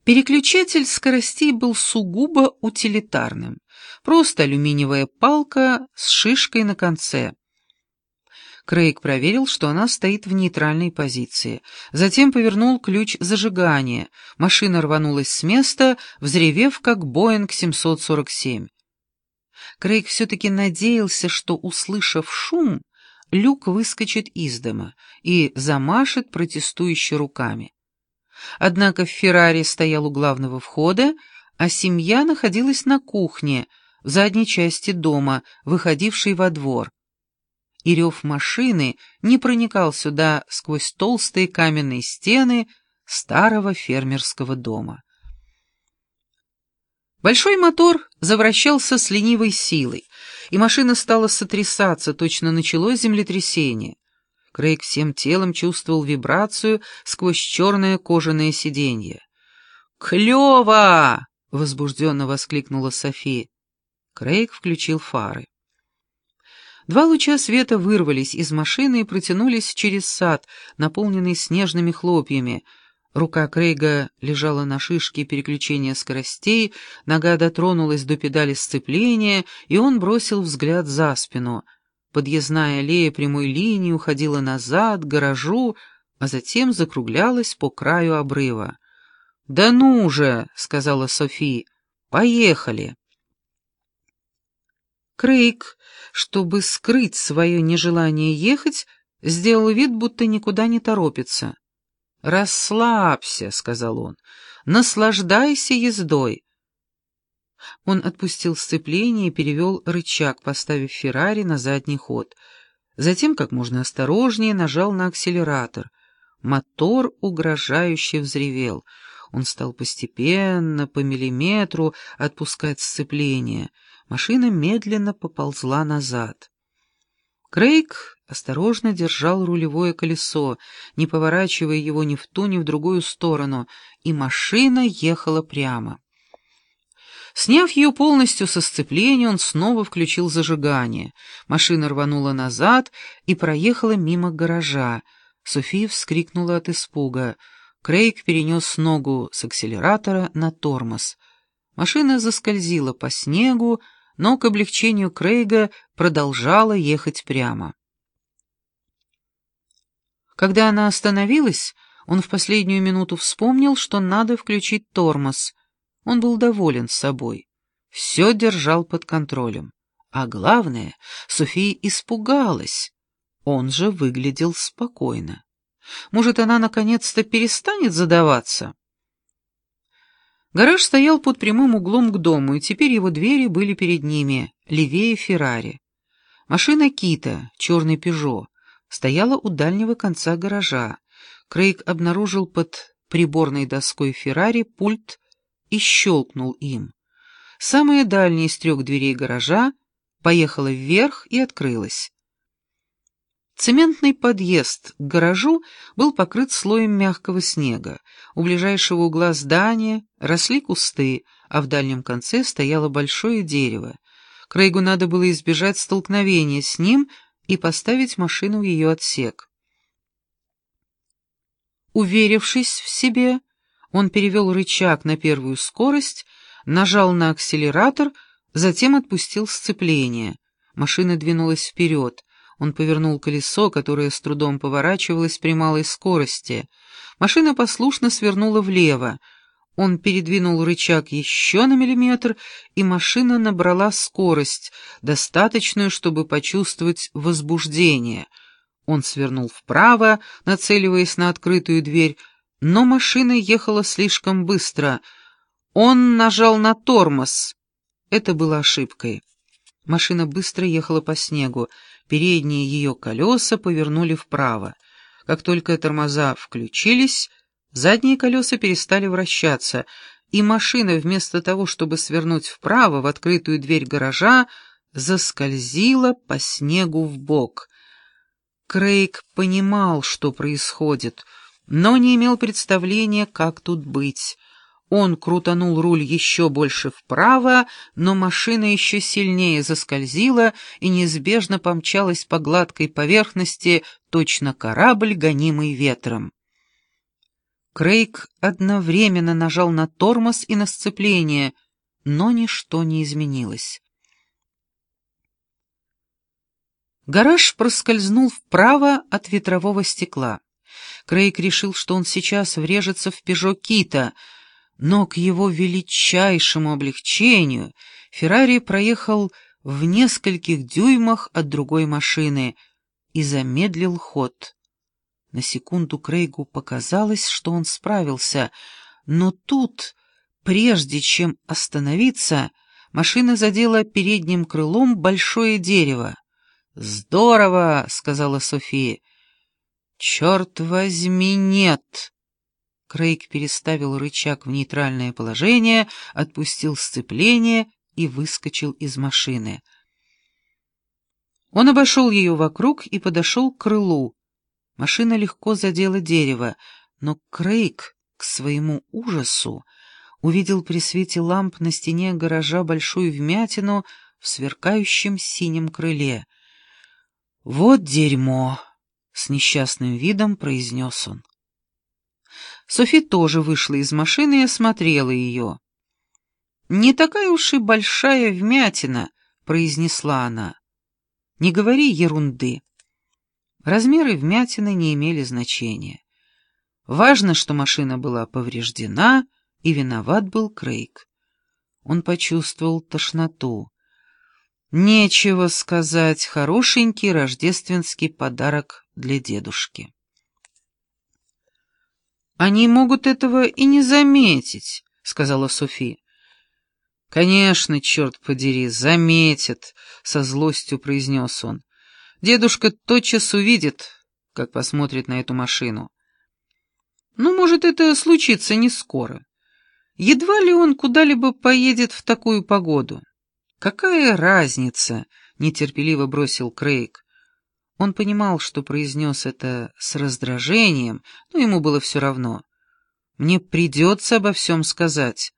Переключатель скоростей был сугубо утилитарным. Просто алюминиевая палка с шишкой на конце. Крейг проверил, что она стоит в нейтральной позиции. Затем повернул ключ зажигания. Машина рванулась с места, взревев, как Боинг 747. Крейг все-таки надеялся, что, услышав шум, Люк выскочит из дома и замашет протестующе руками. Однако Феррари стоял у главного входа, а семья находилась на кухне, в задней части дома, выходившей во двор. И рев машины не проникал сюда сквозь толстые каменные стены старого фермерского дома. Большой мотор завращался с ленивой силой, и машина стала сотрясаться, точно началось землетрясение. Крейг всем телом чувствовал вибрацию сквозь черное кожаное сиденье. «Клево!» — возбужденно воскликнула София. Крейг включил фары. Два луча света вырвались из машины и протянулись через сад, наполненный снежными хлопьями. Рука Крейга лежала на шишке переключения скоростей, нога дотронулась до педали сцепления, и он бросил взгляд за спину. Подъездная аллея прямой линии уходила назад, к гаражу, а затем закруглялась по краю обрыва. «Да ну же!» — сказала Софи. «Поехали!» Крейг, чтобы скрыть свое нежелание ехать, сделал вид, будто никуда не торопится. «Расслабься», — сказал он, — «наслаждайся ездой». Он отпустил сцепление и перевел рычаг, поставив Феррари на задний ход. Затем, как можно осторожнее, нажал на акселератор. Мотор угрожающе взревел. Он стал постепенно, по миллиметру, отпускать сцепление. Машина медленно поползла назад. Крейг осторожно держал рулевое колесо, не поворачивая его ни в ту, ни в другую сторону, и машина ехала прямо. Сняв ее полностью со сцепления, он снова включил зажигание. Машина рванула назад и проехала мимо гаража. София вскрикнула от испуга. Крейг перенес ногу с акселератора на тормоз. Машина заскользила по снегу, но к облегчению Крейга продолжала ехать прямо. Когда она остановилась, он в последнюю минуту вспомнил, что надо включить тормоз. Он был доволен собой. Все держал под контролем. А главное, София испугалась. Он же выглядел спокойно. Может, она наконец-то перестанет задаваться? Гараж стоял под прямым углом к дому, и теперь его двери были перед ними, левее Феррари. Машина Кита, черный Пежо, стояла у дальнего конца гаража. Крейг обнаружил под приборной доской Феррари пульт и щелкнул им. Самая дальняя из 3 дверей гаража поехала вверх и открылась. Цементный подъезд к гаражу был покрыт слоем мягкого снега. У ближайшего угла здания росли кусты, а в дальнем конце стояло большое дерево. Крейгу надо было избежать столкновения с ним и поставить машину в ее отсек. Уверившись в себе, он перевел рычаг на первую скорость, нажал на акселератор, затем отпустил сцепление. Машина двинулась вперед. Он повернул колесо, которое с трудом поворачивалось при малой скорости. Машина послушно свернула влево. Он передвинул рычаг еще на миллиметр, и машина набрала скорость, достаточную, чтобы почувствовать возбуждение. Он свернул вправо, нацеливаясь на открытую дверь, но машина ехала слишком быстро. Он нажал на тормоз. Это было ошибкой. Машина быстро ехала по снегу. Передние ее колеса повернули вправо. Как только тормоза включились, задние колеса перестали вращаться, и машина, вместо того, чтобы свернуть вправо в открытую дверь гаража, заскользила по снегу вбок. Крейг понимал, что происходит, но не имел представления, как тут быть. Он крутанул руль еще больше вправо, но машина еще сильнее заскользила и неизбежно помчалась по гладкой поверхности, точно корабль, гонимый ветром. Крейг одновременно нажал на тормоз и на сцепление, но ничто не изменилось. Гараж проскользнул вправо от ветрового стекла. Крейг решил, что он сейчас врежется в «Пежо Кита», но к его величайшему облегчению Феррари проехал в нескольких дюймах от другой машины и замедлил ход. На секунду Крейгу показалось, что он справился, но тут, прежде чем остановиться, машина задела передним крылом большое дерево. «Здорово!» — сказала София. «Черт возьми, нет!» Крейг переставил рычаг в нейтральное положение, отпустил сцепление и выскочил из машины. Он обошел ее вокруг и подошел к крылу. Машина легко задела дерево, но Крейг, к своему ужасу, увидел при свете ламп на стене гаража большую вмятину в сверкающем синем крыле. «Вот дерьмо!» — с несчастным видом произнес он. Софи тоже вышла из машины и осмотрела ее. «Не такая уж и большая вмятина», — произнесла она. «Не говори ерунды». Размеры вмятины не имели значения. Важно, что машина была повреждена, и виноват был Крейг. Он почувствовал тошноту. Нечего сказать, хорошенький рождественский подарок для дедушки. «Они могут этого и не заметить», — сказала Софи. «Конечно, черт подери, заметят», — со злостью произнес он. «Дедушка тотчас увидит, как посмотрит на эту машину. Ну, может, это случится не скоро. Едва ли он куда-либо поедет в такую погоду». «Какая разница?» — нетерпеливо бросил Крейг. Он понимал, что произнес это с раздражением, но ему было все равно. «Мне придется обо всем сказать.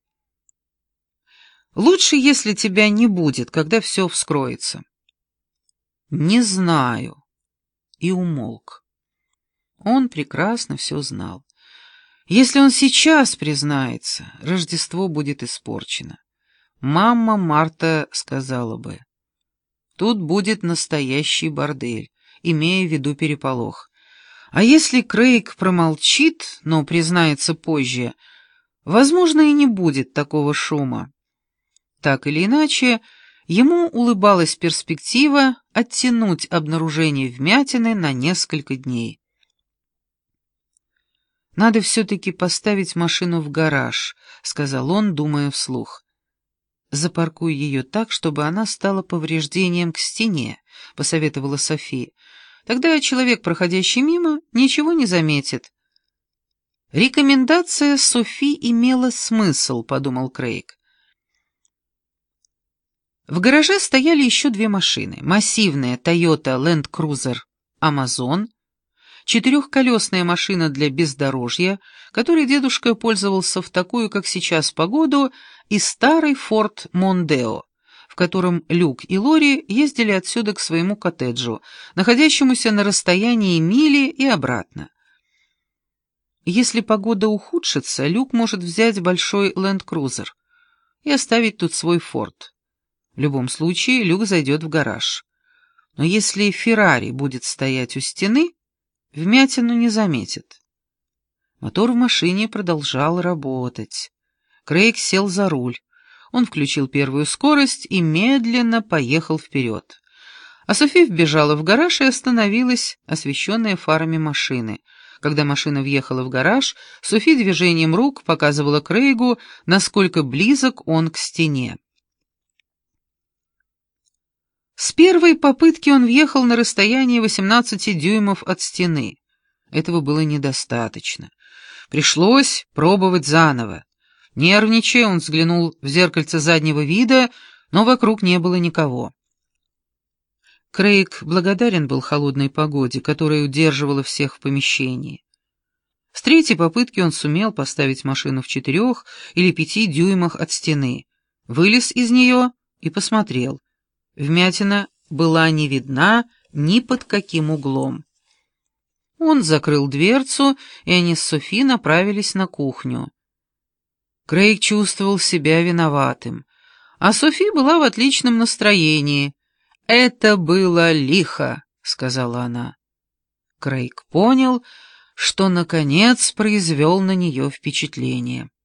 Лучше, если тебя не будет, когда все вскроется». «Не знаю». И умолк. Он прекрасно все знал. Если он сейчас признается, Рождество будет испорчено. Мама Марта сказала бы: «Тут будет настоящий бордель», имея в виду переполох. А если Крейг промолчит, но признается позже, возможно, и не будет такого шума. Так или иначе, ему улыбалась перспектива оттянуть обнаружение вмятины на несколько дней. «Надо все-таки поставить машину в гараж», — сказал он, думая вслух. «Запаркуй ее так, чтобы она стала повреждением к стене», — посоветовала Софи. «Тогда человек, проходящий мимо, ничего не заметит». «Рекомендация Софи имела смысл», — подумал Крейг. В гараже стояли еще две машины. Массивная Toyota Land Cruiser Amazon, четырехколесная машина для бездорожья, которой дедушка пользовался в такую, как сейчас, погоду, и старый Ford Mondeo, в котором Люк и Лори ездили отсюда к своему коттеджу, находящемуся на расстоянии мили и обратно. Если погода ухудшится, Люк может взять большой Land Cruiser и оставить тут свой Ford. В любом случае, Люк зайдет в гараж. Но если Феррари будет стоять у стены, вмятину не заметит. Мотор в машине продолжал работать. Крейг сел за руль. Он включил первую скорость и медленно поехал вперед. А Софи вбежала в гараж и остановилась, освещенная фарами машины. Когда машина въехала в гараж, Софи движением рук показывала Крейгу, насколько близок он к стене. С первой попытки он въехал на расстояние 18 дюймов от стены. Этого было недостаточно. Пришлось пробовать заново. Нервничая, он взглянул в зеркальце заднего вида, но вокруг не было никого. Крейг благодарен был холодной погоде, которая удерживала всех в помещении. С третьей попытки он сумел поставить машину в 4 или 5 дюймах от стены, вылез из нее и посмотрел. Вмятина была не видна ни под каким углом. Он закрыл дверцу, и они с Софи направились на кухню. Крейг чувствовал себя виноватым, а Софи была в отличном настроении. «Это было лихо», — сказала она. Крейг понял, что, наконец, произвел на нее впечатление.